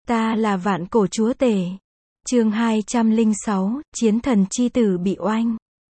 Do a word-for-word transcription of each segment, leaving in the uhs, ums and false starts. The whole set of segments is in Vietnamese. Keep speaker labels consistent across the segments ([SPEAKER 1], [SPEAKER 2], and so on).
[SPEAKER 1] Ta là vạn cổ chúa tể. Chương hai trăm lẻ sáu, chiến thần chi tử bị oanh.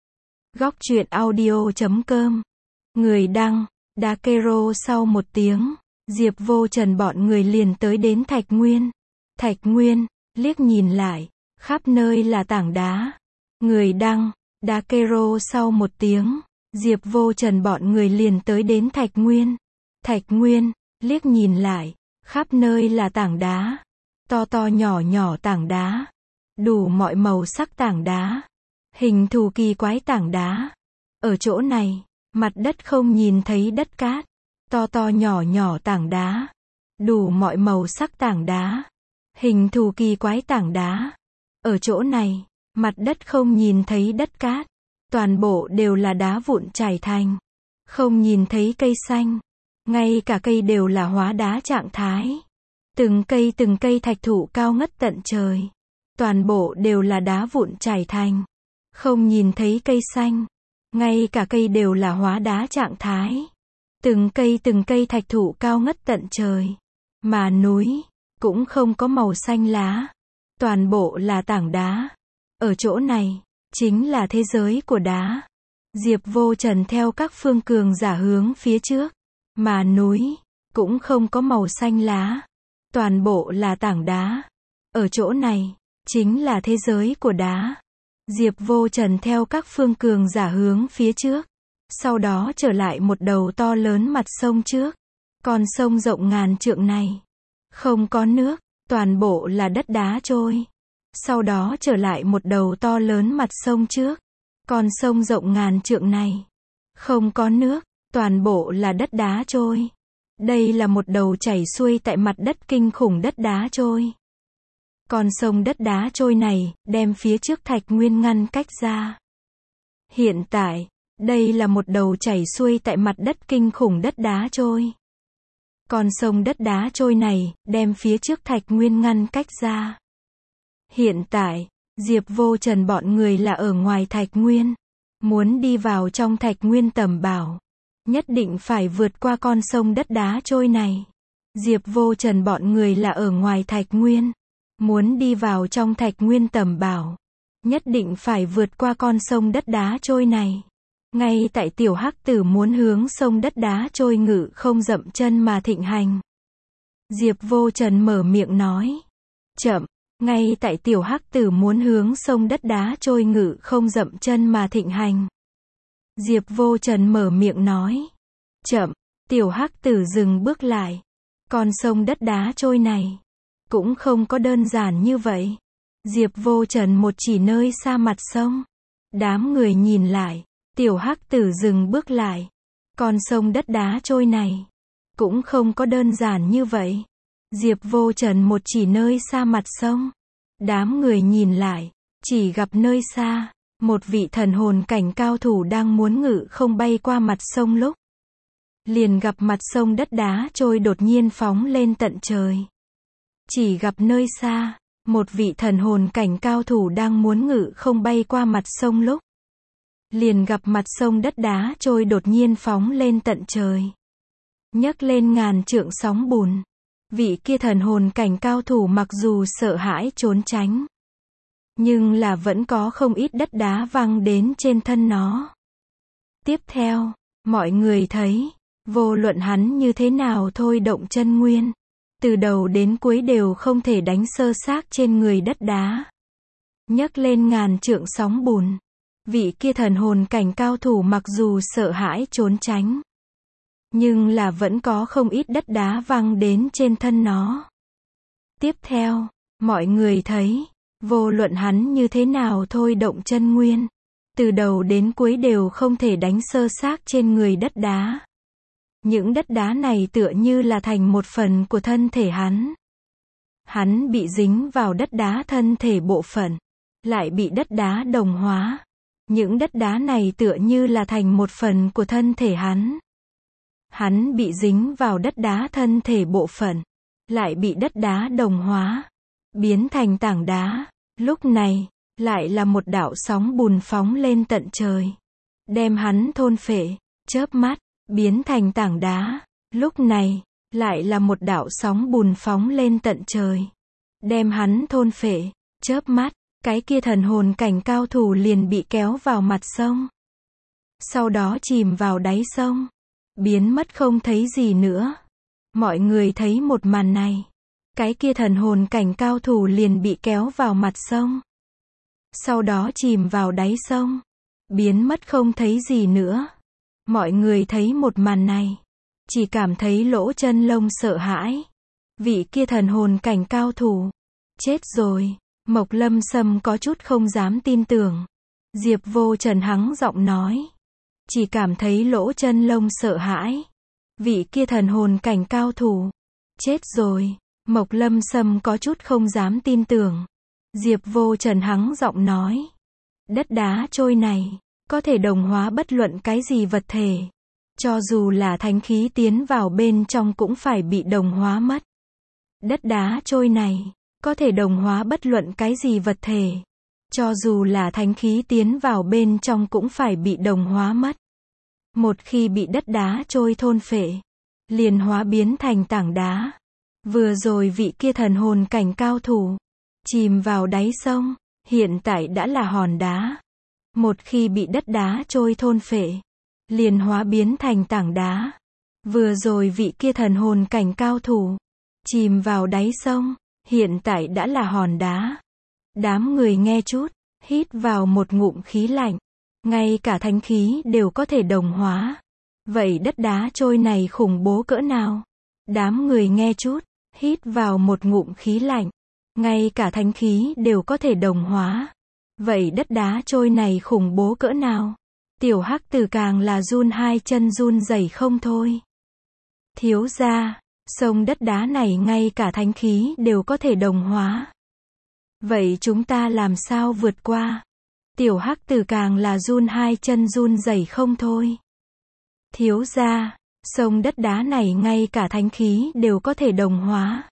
[SPEAKER 1] Góc truyện audio chấm com. Người đăng, Dakero. Sau một tiếng, Diệp Vô Trần bọn người liền tới đến Thạch Nguyên. Thạch Nguyên, liếc nhìn lại, khắp nơi là tảng đá. Người đăng, Dakero. Sau một tiếng, Diệp Vô Trần bọn người liền tới đến Thạch Nguyên. Thạch Nguyên, liếc nhìn lại, khắp nơi là tảng đá. To to nhỏ nhỏ tảng đá. Đủ mọi màu sắc tảng đá. Hình thù kỳ quái tảng đá. Ở chỗ này, mặt đất không nhìn thấy đất cát. To to nhỏ nhỏ tảng đá. Đủ mọi màu sắc tảng đá. Hình thù kỳ quái tảng đá. Ở chỗ này, mặt đất không nhìn thấy đất cát. Toàn bộ đều là đá vụn trải thành. Không nhìn thấy cây xanh. Ngay cả cây đều là hóa đá trạng thái. Từng cây từng cây thạch thụ cao ngất tận trời. Toàn bộ đều là đá vụn trải thành. Không nhìn thấy cây xanh. Ngay cả cây đều là hóa đá trạng thái. Từng cây từng cây thạch thụ cao ngất tận trời. Mà núi, cũng không có màu xanh lá. Toàn bộ là tảng đá. Ở chỗ này, chính là thế giới của đá. Diệp Vô Trần theo các phương cường giả hướng phía trước. Mà núi, cũng không có màu xanh lá. Toàn bộ là tảng đá. Ở chỗ này, chính là thế giới của đá. Diệp Vô Trần theo các phương cường giả hướng phía trước. Sau đó trở lại một đầu to lớn mặt sông trước. Con sông rộng ngàn trượng này. Không có nước, toàn bộ là đất đá trôi. Sau đó trở lại một đầu to lớn mặt sông trước. Con sông rộng ngàn trượng này. Không có nước, toàn bộ là đất đá trôi. Đây là một đầu chảy xuôi tại mặt đất kinh khủng đất đá trôi. Con sông đất đá trôi này, đem phía trước Thạch Nguyên ngăn cách ra. Hiện tại, đây là một đầu chảy xuôi tại mặt đất kinh khủng đất đá trôi. Con sông đất đá trôi này, đem phía trước Thạch Nguyên ngăn cách ra. Hiện tại, Diệp Vô Trần bọn người là ở ngoài Thạch Nguyên. Muốn đi vào trong Thạch Nguyên tầm bảo. Nhất định phải vượt qua con sông đất đá trôi này. Diệp Vô Trần bọn người là ở ngoài Thạch Nguyên. Muốn đi vào trong Thạch Nguyên tầm bảo. Nhất định phải vượt qua con sông đất đá trôi này. Ngay tại tiểu hắc tử muốn hướng sông đất đá trôi ngự không dậm chân mà thịnh hành. Diệp Vô Trần mở miệng nói. Chậm. Ngay tại tiểu hắc tử muốn hướng sông đất đá trôi ngự không dậm chân mà thịnh hành. Diệp Vô Trần mở miệng nói. Chậm. Tiểu hắc tử dừng bước lại. Con sông đất đá trôi này. Cũng không có đơn giản như vậy. Diệp Vô Trần một chỉ nơi xa mặt sông. Đám người nhìn lại. Tiểu hắc tử dừng bước lại. Con sông đất đá trôi này. Cũng không có đơn giản như vậy. Diệp Vô Trần một chỉ nơi xa mặt sông. Đám người nhìn lại. Chỉ gặp nơi xa. Một vị thần hồn cảnh cao thủ đang muốn ngự không bay qua mặt sông lúc. Liền gặp mặt sông đất đá trôi đột nhiên phóng lên tận trời. Chỉ gặp nơi xa. Một vị thần hồn cảnh cao thủ đang muốn ngự không bay qua mặt sông lúc. Liền gặp mặt sông đất đá trôi đột nhiên phóng lên tận trời. Nhấc lên ngàn trượng sóng bùn. Vị kia thần hồn cảnh cao thủ mặc dù sợ hãi trốn tránh. Nhưng là vẫn có không ít đất đá văng đến trên thân nó. Tiếp theo, mọi người thấy, vô luận hắn như thế nào thôi động chân nguyên. Từ đầu đến cuối đều không thể đánh sơ xác trên người đất đá. Nhấc lên ngàn trượng sóng bùn. Vị kia thần hồn cảnh cao thủ mặc dù sợ hãi trốn tránh. Nhưng là vẫn có không ít đất đá văng đến trên thân nó. Tiếp theo, mọi người thấy, vô luận hắn như thế nào thôi động chân nguyên. Từ đầu đến cuối đều không thể đánh sơ xác trên người đất đá. Những đất đá này tựa như là thành một phần của thân thể hắn. Hắn bị dính vào đất đá thân thể bộ phận. Lại bị đất đá đồng hóa. Những đất đá này tựa như là thành một phần của thân thể hắn. Hắn bị dính vào đất đá thân thể bộ phận. Lại bị đất đá đồng hóa. Biến thành tảng đá. Lúc này, lại là một đạo sóng bùn phóng lên tận trời. Đem hắn thôn phệ, chớp mắt, biến thành tảng đá. Lúc này, lại là một đạo sóng bùn phóng lên tận trời. đem hắn thôn phệ. Chớp mắt, cái kia thần hồn cảnh cao thủ liền bị kéo vào mặt sông. Sau đó chìm vào đáy sông, biến mất không thấy gì nữa. Mọi người thấy một màn này, cái kia thần hồn cảnh cao thủ liền bị kéo vào mặt sông. Sau đó chìm vào đáy sông, biến mất không thấy gì nữa. Mọi người thấy một màn này, chỉ cảm thấy lỗ chân lông sợ hãi. Vị kia thần hồn cảnh cao thủ, chết rồi. Mộc Lâm Sâm có chút không dám tin tưởng. Diệp Vô Trần hắng giọng nói, chỉ cảm thấy lỗ chân lông sợ hãi. Vị kia thần hồn cảnh cao thủ, chết rồi. Mộc Lâm Sâm có chút không dám tin tưởng. Diệp Vô Trần hắng giọng nói, đất đá trôi này, có thể đồng hóa bất luận cái gì vật thể. Cho dù là thánh khí tiến vào bên trong cũng phải bị đồng hóa mất. Đất đá trôi này, có thể đồng hóa bất luận cái gì vật thể. Cho dù là thánh khí tiến vào bên trong cũng phải bị đồng hóa mất. Một khi bị đất đá trôi thôn phệ, liền hóa biến thành tảng đá. Vừa rồi vị kia thần hồn cảnh cao thủ, chìm vào đáy sông, hiện tại đã là hòn đá. Một khi bị đất đá trôi thôn phệ, liền hóa biến thành tảng đá. Vừa rồi vị kia thần hồn cảnh cao thủ, chìm vào đáy sông, hiện tại đã là hòn đá. Đám người nghe chút, hít vào một ngụm khí lạnh. Ngay cả thánh khí đều có thể đồng hóa. Vậy đất đá trôi này khủng bố cỡ nào? Đám người nghe chút, hít vào một ngụm khí lạnh. Ngay cả thánh khí đều có thể đồng hóa. Vậy đất đá trôi này khủng bố cỡ nào? Tiểu Hắc Tử càng là run hai chân run rẩy không thôi. Thiếu gia, sông đất đá này ngay cả thánh khí đều có thể đồng hóa. Vậy chúng ta làm sao vượt qua? Tiểu Hắc Tử càng là run hai chân run rẩy không thôi. Thiếu gia, sông đất đá này ngay cả thánh khí đều có thể đồng hóa.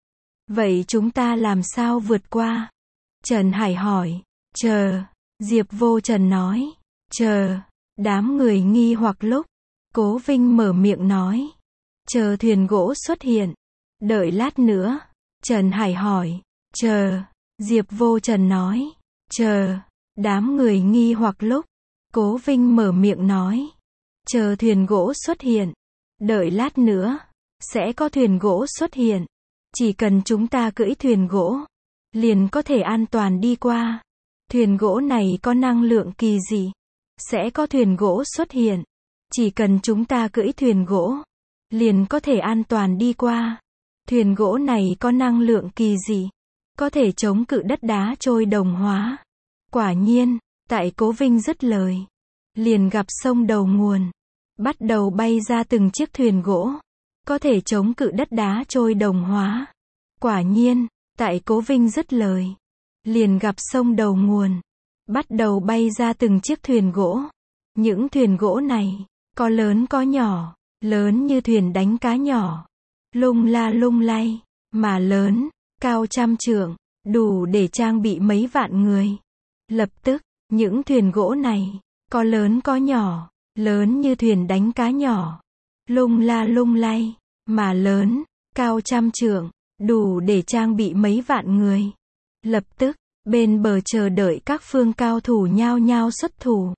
[SPEAKER 1] Vậy chúng ta làm sao vượt qua? Trần Hải hỏi. Chờ. Diệp Vô Trần nói. Chờ. Đám người nghi hoặc lúc, Cố Vinh mở miệng nói. Chờ thuyền gỗ xuất hiện. Đợi lát nữa. Trần Hải hỏi. Chờ. Diệp Vô Trần nói. Chờ. Đám người nghi hoặc lúc, Cố Vinh mở miệng nói. Chờ thuyền gỗ xuất hiện. Đợi lát nữa. Sẽ có thuyền gỗ xuất hiện. Chỉ cần chúng ta cưỡi thuyền gỗ, liền có thể an toàn đi qua. Thuyền gỗ này có năng lượng kỳ dị. Sẽ có thuyền gỗ xuất hiện. Chỉ cần chúng ta cưỡi thuyền gỗ, liền có thể an toàn đi qua. Thuyền gỗ này có năng lượng kỳ dị. Có thể chống cự đất đá trôi đồng hóa. Quả nhiên, tại Cố Vinh dứt lời, liền gặp sông đầu nguồn. Bắt đầu bay ra từng chiếc thuyền gỗ. Có thể chống cự đất đá trôi đồng hóa. Quả nhiên, tại Cố Vinh dứt lời, liền gặp sông đầu nguồn. Bắt đầu bay ra từng chiếc thuyền gỗ. Những thuyền gỗ này, có lớn có nhỏ, lớn như thuyền đánh cá nhỏ. Lung la lung lay, mà lớn, cao trăm trượng, đủ để trang bị mấy vạn người. Lập tức, những thuyền gỗ này, có lớn có nhỏ, lớn như thuyền đánh cá nhỏ. Lung la lung lay, mà lớn, cao trăm trượng, đủ để trang bị mấy vạn người. Lập tức, bên bờ chờ đợi các phương cao thủ nhao nhao xuất thủ.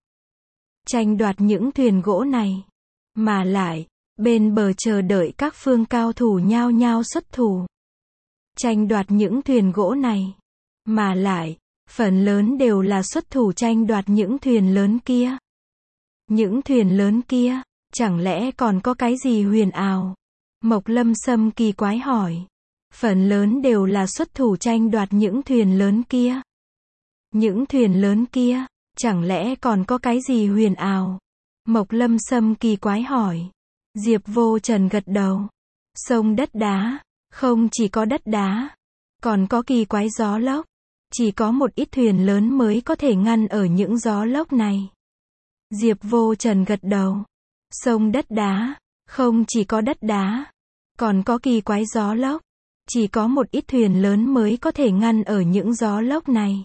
[SPEAKER 1] Tranh đoạt những thuyền gỗ này. Mà lại, bên bờ chờ đợi các phương cao thủ nhao nhao xuất thủ. Tranh đoạt những thuyền gỗ này. Mà lại, phần lớn đều là xuất thủ tranh đoạt những thuyền lớn kia. Những thuyền lớn kia, chẳng lẽ còn có cái gì huyền ảo? Mộc Lâm Sâm kỳ quái hỏi. Phần lớn đều là xuất thủ tranh đoạt những thuyền lớn kia. Những thuyền lớn kia, chẳng lẽ còn có cái gì huyền ảo? Mộc Lâm Sâm kỳ quái hỏi. Diệp Vô Trần gật đầu. Sông đất đá, không chỉ có đất đá, còn có kỳ quái gió lốc. Chỉ có một ít thuyền lớn mới có thể ngăn ở những gió lốc này. Diệp Vô Trần gật đầu. Sông đất đá, không chỉ có đất đá, còn có kỳ quái gió lốc. Chỉ có một ít thuyền lớn mới có thể ngăn ở những gió lốc này.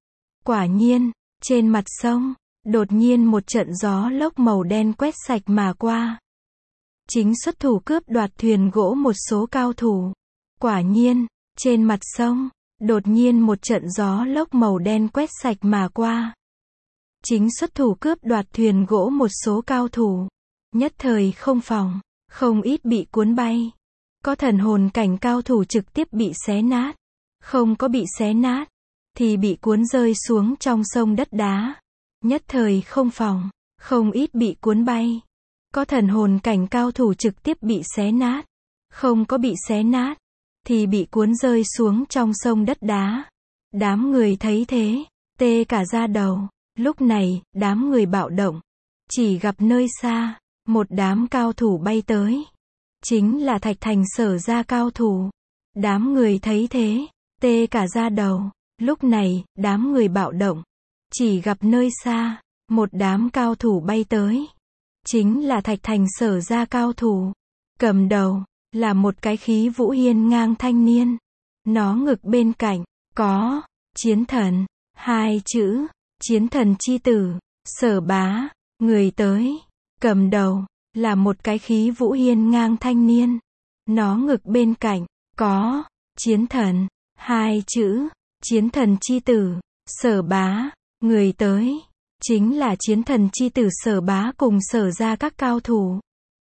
[SPEAKER 1] Quả nhiên, trên mặt sông, đột nhiên một trận gió lốc màu đen quét sạch mà qua. Chính xuất thủ cướp đoạt thuyền gỗ một số cao thủ. Quả nhiên, trên mặt sông, Đột nhiên một trận gió lốc màu đen quét sạch mà qua. Chính xuất thủ cướp đoạt thuyền gỗ một số cao thủ. Nhất thời không phòng, không ít bị cuốn bay. Có thần hồn cảnh cao thủ trực tiếp bị xé nát. Không có bị xé nát, thì bị cuốn rơi xuống trong sông đất đá. Nhất thời không phòng, không ít bị cuốn bay. Có thần hồn cảnh cao thủ trực tiếp bị xé nát. Không có bị xé nát, thì bị cuốn rơi xuống trong sông đất đá. Đám người thấy thế, tê cả da đầu. Lúc này, đám người bạo động. Chỉ gặp nơi xa, một đám cao thủ bay tới. Chính là Thạch Thành Sở gia cao thủ. Đám người thấy thế, tê cả da đầu. Lúc này, đám người bạo động. Chỉ gặp nơi xa, một đám cao thủ bay tới. Chính là Thạch Thành Sở gia cao thủ. Cầm đầu, là một cái khí vũ hiên ngang thanh niên. Nó ngực bên cạnh, có, chiến thần, hai chữ, chiến thần chi tử, Sở Bá, người tới. Cầm đầu, là một cái khí vũ hiên ngang thanh niên. Nó ngực bên cạnh, có, chiến thần, hai chữ, chiến thần chi tử, Sở Bá, người tới. Chính là chiến thần chi tử Sở Bá cùng Sở ra các cao thủ.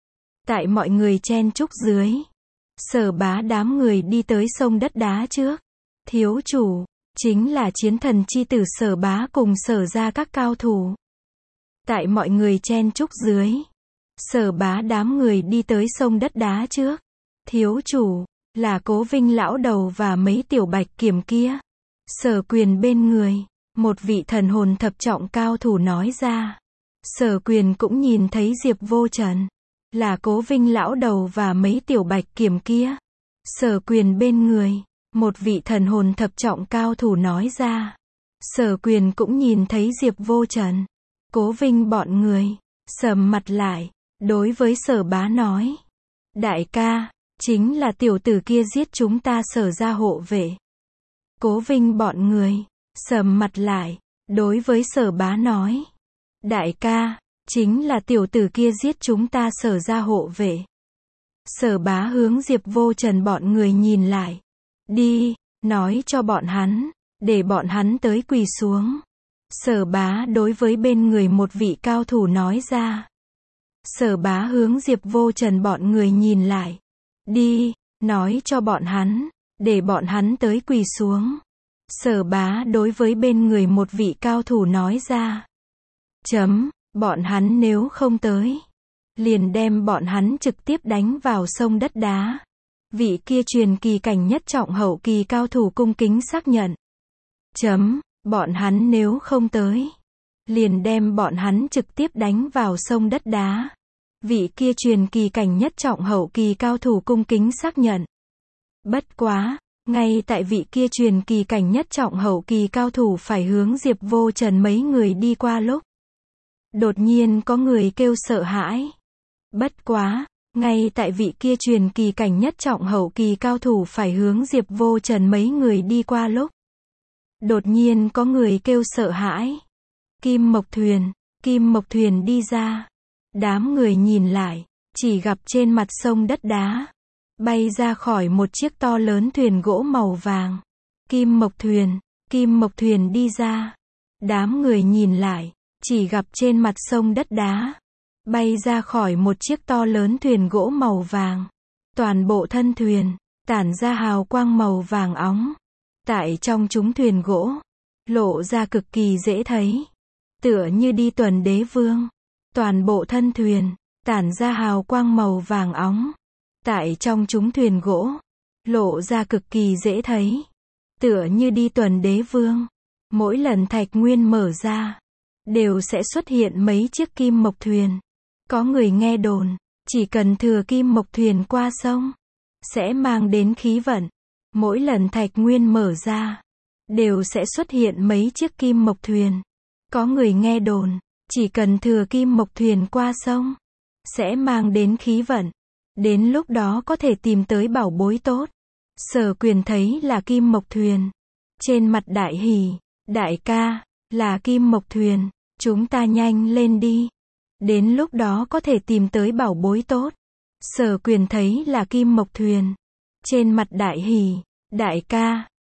[SPEAKER 1] Tại mọi người chen chúc dưới, Sở Bá đám người đi tới sông đất đá trước. Thiếu chủ, chính là chiến thần chi tử Sở Bá cùng Sở ra các cao thủ. Tại mọi người chen chúc dưới, Sở Bá đám người đi tới sông đất đá trước. Thiếu chủ, là Cố Vinh lão đầu và mấy tiểu bạch kiểm kia. Sở Quyền bên người, một vị thần hồn thập trọng cao thủ nói ra. Sở Quyền cũng nhìn thấy Diệp Vô Trần. Là Cố Vinh lão đầu và mấy tiểu bạch kiểm kia. Sở Quyền bên người, một vị thần hồn thập trọng cao thủ nói ra. Sở Quyền cũng nhìn thấy Diệp Vô Trần, Cố Vinh bọn người, sầm mặt lại, đối với Sở Bá nói. Đại ca, chính là tiểu tử kia giết chúng ta Sở ra hộ vệ. Cố Vinh bọn người, sầm mặt lại, đối với Sở Bá nói. Đại ca, chính là tiểu tử kia giết chúng ta Sở ra hộ vệ. Sở Bá hướng Diệp Vô Trần bọn người nhìn lại. Đi, nói cho bọn hắn, để bọn hắn tới quỳ xuống. Sở Bá đối với bên người một vị cao thủ nói ra. Sở Bá hướng Diệp Vô Trần bọn người nhìn lại. Đi, nói cho bọn hắn, để bọn hắn tới quỳ xuống. Sở Bá đối với bên người một vị cao thủ nói ra. Chấm, bọn hắn nếu không tới, liền đem bọn hắn trực tiếp đánh vào sông đất đá. Vị kia truyền kỳ cảnh nhất trọng hậu kỳ cao thủ cung kính xác nhận. Chấm, bọn hắn nếu không tới, liền đem bọn hắn trực tiếp đánh vào sông đất đá. Vị kia truyền kỳ cảnh nhất trọng hậu kỳ cao thủ cung kính xác nhận. Bất quá, ngay tại vị kia truyền kỳ cảnh nhất trọng hậu kỳ cao thủ phải hướng Diệp Vô Trần mấy người đi qua lúc, đột nhiên có người kêu sợ hãi. Bất quá, ngay tại vị kia truyền kỳ cảnh nhất trọng hậu kỳ cao thủ phải hướng Diệp Vô Trần mấy người đi qua lúc, đột nhiên có người kêu sợ hãi. Kim Mộc Thuyền, Kim Mộc Thuyền đi ra. Đám người nhìn lại, chỉ gặp trên mặt sông đất đá, bay ra khỏi một chiếc to lớn thuyền gỗ màu vàng. Kim Mộc Thuyền, Kim Mộc Thuyền đi ra. Đám người nhìn lại, chỉ gặp trên mặt sông đất đá, bay ra khỏi một chiếc to lớn thuyền gỗ màu vàng. Toàn bộ thân thuyền, tản ra hào quang màu vàng óng. Tại trong chúng thuyền gỗ, lộ ra cực kỳ dễ thấy. Tựa như đi tuần đế vương. Toàn bộ thân thuyền, tản ra hào quang màu vàng óng. Tại trong chúng thuyền gỗ, lộ ra cực kỳ dễ thấy. Tựa như đi tuần đế vương. Mỗi lần thạch nguyên mở ra, đều sẽ xuất hiện mấy chiếc kim mộc thuyền. Có người nghe đồn, chỉ cần thừa kim mộc thuyền qua sông, sẽ mang đến khí vận. Mỗi lần thạch nguyên mở ra, đều sẽ xuất hiện mấy chiếc kim mộc thuyền. Có người nghe đồn, chỉ cần thừa kim mộc thuyền qua sông, sẽ mang đến khí vận. Đến lúc đó có thể tìm tới bảo bối tốt. Sở Quyền thấy là kim mộc thuyền. Trên mặt đại hỉ, đại ca, là kim mộc thuyền, chúng ta nhanh lên đi. Đến lúc đó có thể tìm tới bảo bối tốt. Sở Quyền thấy là kim mộc thuyền. Trên mặt đại hỉ, đại ca,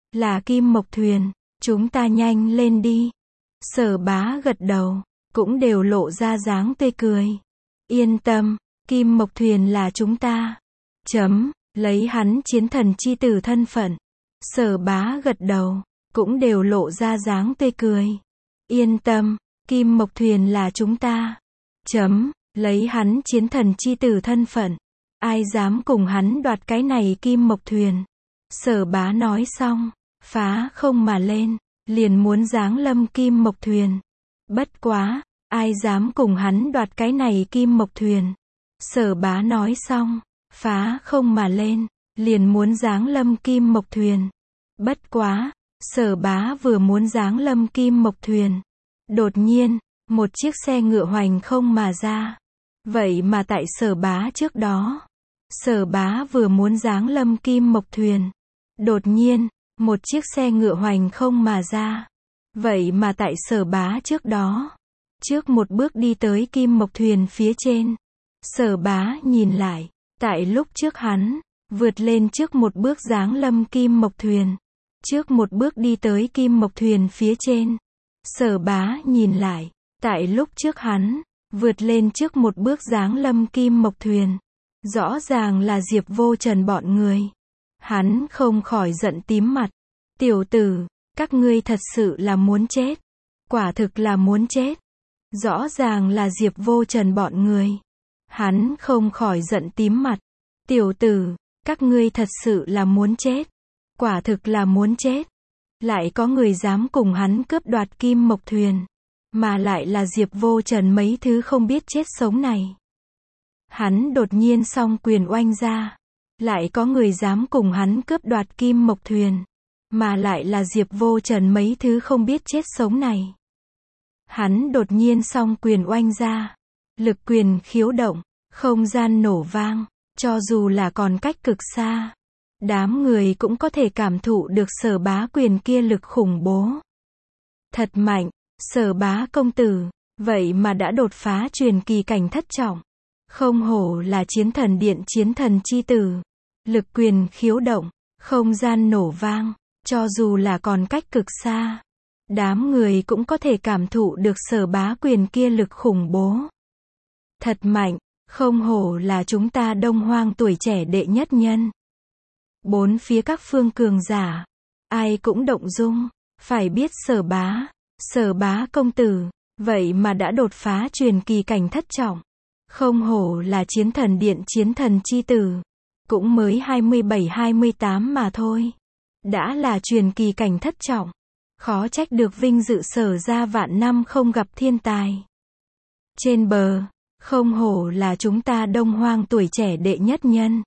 [SPEAKER 1] là Kim Mộc Thuyền, chúng ta nhanh lên đi. Sở Bá gật đầu, cũng đều lộ ra dáng tươi cười. Yên tâm, Kim Mộc Thuyền là chúng ta. Chấm, lấy hắn chiến thần chi tử thân phận. Sở Bá gật đầu, cũng đều lộ ra dáng tươi cười. Yên tâm, Kim Mộc Thuyền là chúng ta. Chấm, lấy hắn chiến thần chi tử thân phận. Ai dám cùng hắn đoạt cái này Kim Mộc Thuyền. Sở Bá nói xong, phá không mà lên, liền muốn giáng lâm Kim Mộc Thuyền. Bất quá, ai dám cùng hắn đoạt cái này Kim Mộc Thuyền. Sở Bá nói xong, phá không mà lên, liền muốn giáng lâm Kim Mộc Thuyền. Bất quá, Sở Bá vừa muốn giáng lâm Kim Mộc Thuyền. Đột nhiên, một chiếc xe ngựa hoành không mà ra. Vậy mà tại Sở Bá trước đó, Sở Bá vừa muốn giáng lâm Kim Mộc Thuyền. Đột nhiên, một chiếc xe ngựa hoành không mà ra. Vậy mà tại Sở Bá trước đó, trước một bước đi tới Kim Mộc Thuyền phía trên. Sở Bá nhìn lại, tại lúc trước hắn, vượt lên trước một bước giáng lâm Kim Mộc Thuyền. Trước một bước đi tới Kim Mộc Thuyền phía trên. Sở Bá nhìn lại, tại lúc trước hắn, vượt lên trước một bước giáng lâm Kim Mộc Thuyền. Rõ ràng là Diệp Vô Trần bọn người. Hắn không khỏi giận tím mặt. Tiểu tử, các ngươi thật sự là muốn chết. Quả thực là muốn chết. Rõ ràng là Diệp Vô Trần bọn người. Hắn không khỏi giận tím mặt. Tiểu tử, các ngươi thật sự là muốn chết. Quả thực là muốn chết. Lại có người dám cùng hắn cướp đoạt Kim Mộc Thuyền. Mà lại là Diệp Vô Trần mấy thứ không biết chết sống này. Hắn đột nhiên song quyền oanh ra. Lại có người dám cùng hắn cướp đoạt Kim Mộc Thuyền. Mà lại là Diệp Vô Trần mấy thứ không biết chết sống này. Hắn đột nhiên song quyền oanh ra. Lực quyền khiếu động, không gian nổ vang. Cho dù là còn cách cực xa, đám người cũng có thể cảm thụ được Sở Bá quyền kia lực khủng bố. Thật mạnh, Sở Bá công tử, vậy mà đã đột phá truyền kỳ cảnh thất trọng. Không hổ là chiến thần điện chiến thần chi tử. Lực quyền khiếu động, không gian nổ vang, cho dù là còn cách cực xa, đám người cũng có thể cảm thụ được Sở Bá quyền kia lực khủng bố. Thật mạnh, không hổ là chúng ta Đông Hoang tuổi trẻ đệ nhất nhân. Bốn phía các phương cường giả, ai cũng động dung, phải biết Sở Bá, Sở Bá công tử, vậy mà đã đột phá truyền kỳ cảnh thất trọng. Không hổ là chiến thần điện chiến thần chi tử, cũng mới hai mươi bảy hai mươi tám mà thôi. Đã là truyền kỳ cảnh thất trọng, khó trách được vinh dự Sở gia vạn năm không gặp thiên tài. Trên bờ, không hổ là chúng ta Đông Hoang tuổi trẻ đệ nhất nhân.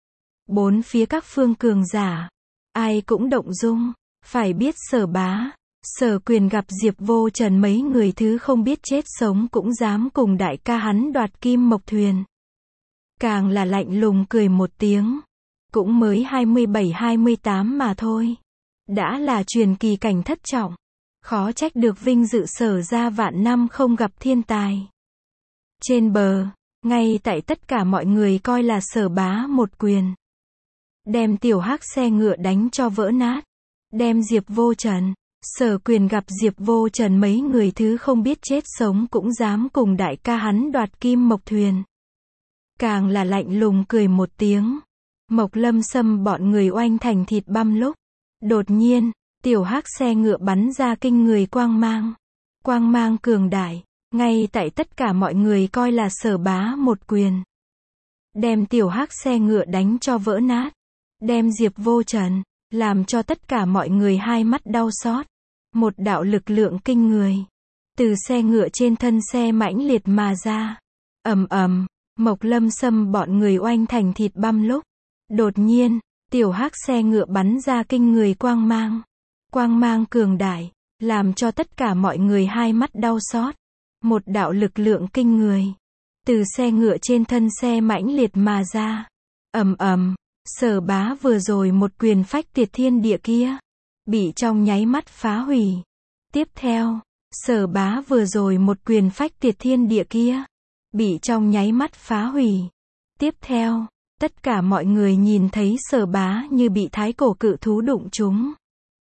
[SPEAKER 1] Bốn phía các phương cường giả, ai cũng động dung, phải biết Sở Bá, Sở Quyền gặp Diệp Vô Trần mấy người thứ không biết chết sống cũng dám cùng đại ca hắn đoạt Kim Mộc Thuyền. Càng là lạnh lùng cười một tiếng, cũng mới hai mươi bảy hai mươi tám mà thôi. Đã là truyền kỳ cảnh thất trọng, khó trách được vinh dự Sở gia vạn năm không gặp thiên tài. Trên bờ, ngay tại tất cả mọi người coi là Sở Bá một quyền, đem tiểu hắc xe ngựa đánh cho vỡ nát. Đem Diệp Vô Trần, Sở Quyền gặp Diệp Vô Trần mấy người thứ không biết chết sống cũng dám cùng đại ca hắn đoạt Kim Mộc Thuyền. Càng là lạnh lùng cười một tiếng. Mộc Lâm Sâm bọn người oanh thành thịt băm lúc. Đột nhiên, tiểu hắc xe ngựa bắn ra kinh người quang mang. Quang mang cường đại, ngay tại tất cả mọi người coi là Sở Bá một quyền. Đem tiểu hắc xe ngựa đánh cho vỡ nát. Đem Diệp Vô Trần, làm cho tất cả mọi người hai mắt đau xót. Một đạo lực lượng kinh người, từ xe ngựa trên thân xe mãnh liệt mà ra. Ầm ầm, Mộc Lâm Sâm bọn người oanh thành thịt băm lúc. Đột nhiên, tiểu hắc xe ngựa bắn ra kinh người quang mang. Quang mang cường đại, làm cho tất cả mọi người hai mắt đau xót. Một đạo lực lượng kinh người, từ xe ngựa trên thân xe mãnh liệt mà ra. Ầm ầm, Sở Bá vừa rồi một quyền phách tiệt thiên địa kia, bị trong nháy mắt phá hủy. Tiếp theo, Sở Bá vừa rồi một quyền phách tiệt thiên địa kia, bị trong nháy mắt phá hủy. Tiếp theo, tất cả mọi người nhìn thấy Sở Bá như bị thái cổ cự thú đụng trúng.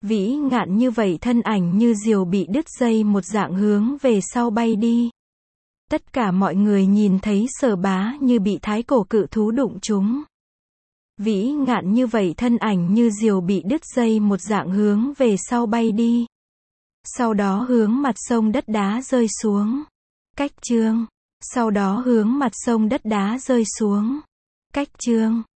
[SPEAKER 1] Vĩ ngạn như vậy thân ảnh như diều bị đứt dây một dạng hướng về sau bay đi. Tất cả mọi người nhìn thấy Sở Bá như bị thái cổ cự thú đụng trúng. Vĩ ngạn như vậy thân ảnh như diều bị đứt dây một dạng hướng về sau bay đi. Sau đó hướng mặt sông đất đá rơi xuống. Cách chương. Sau đó hướng mặt sông đất đá rơi xuống. Cách chương.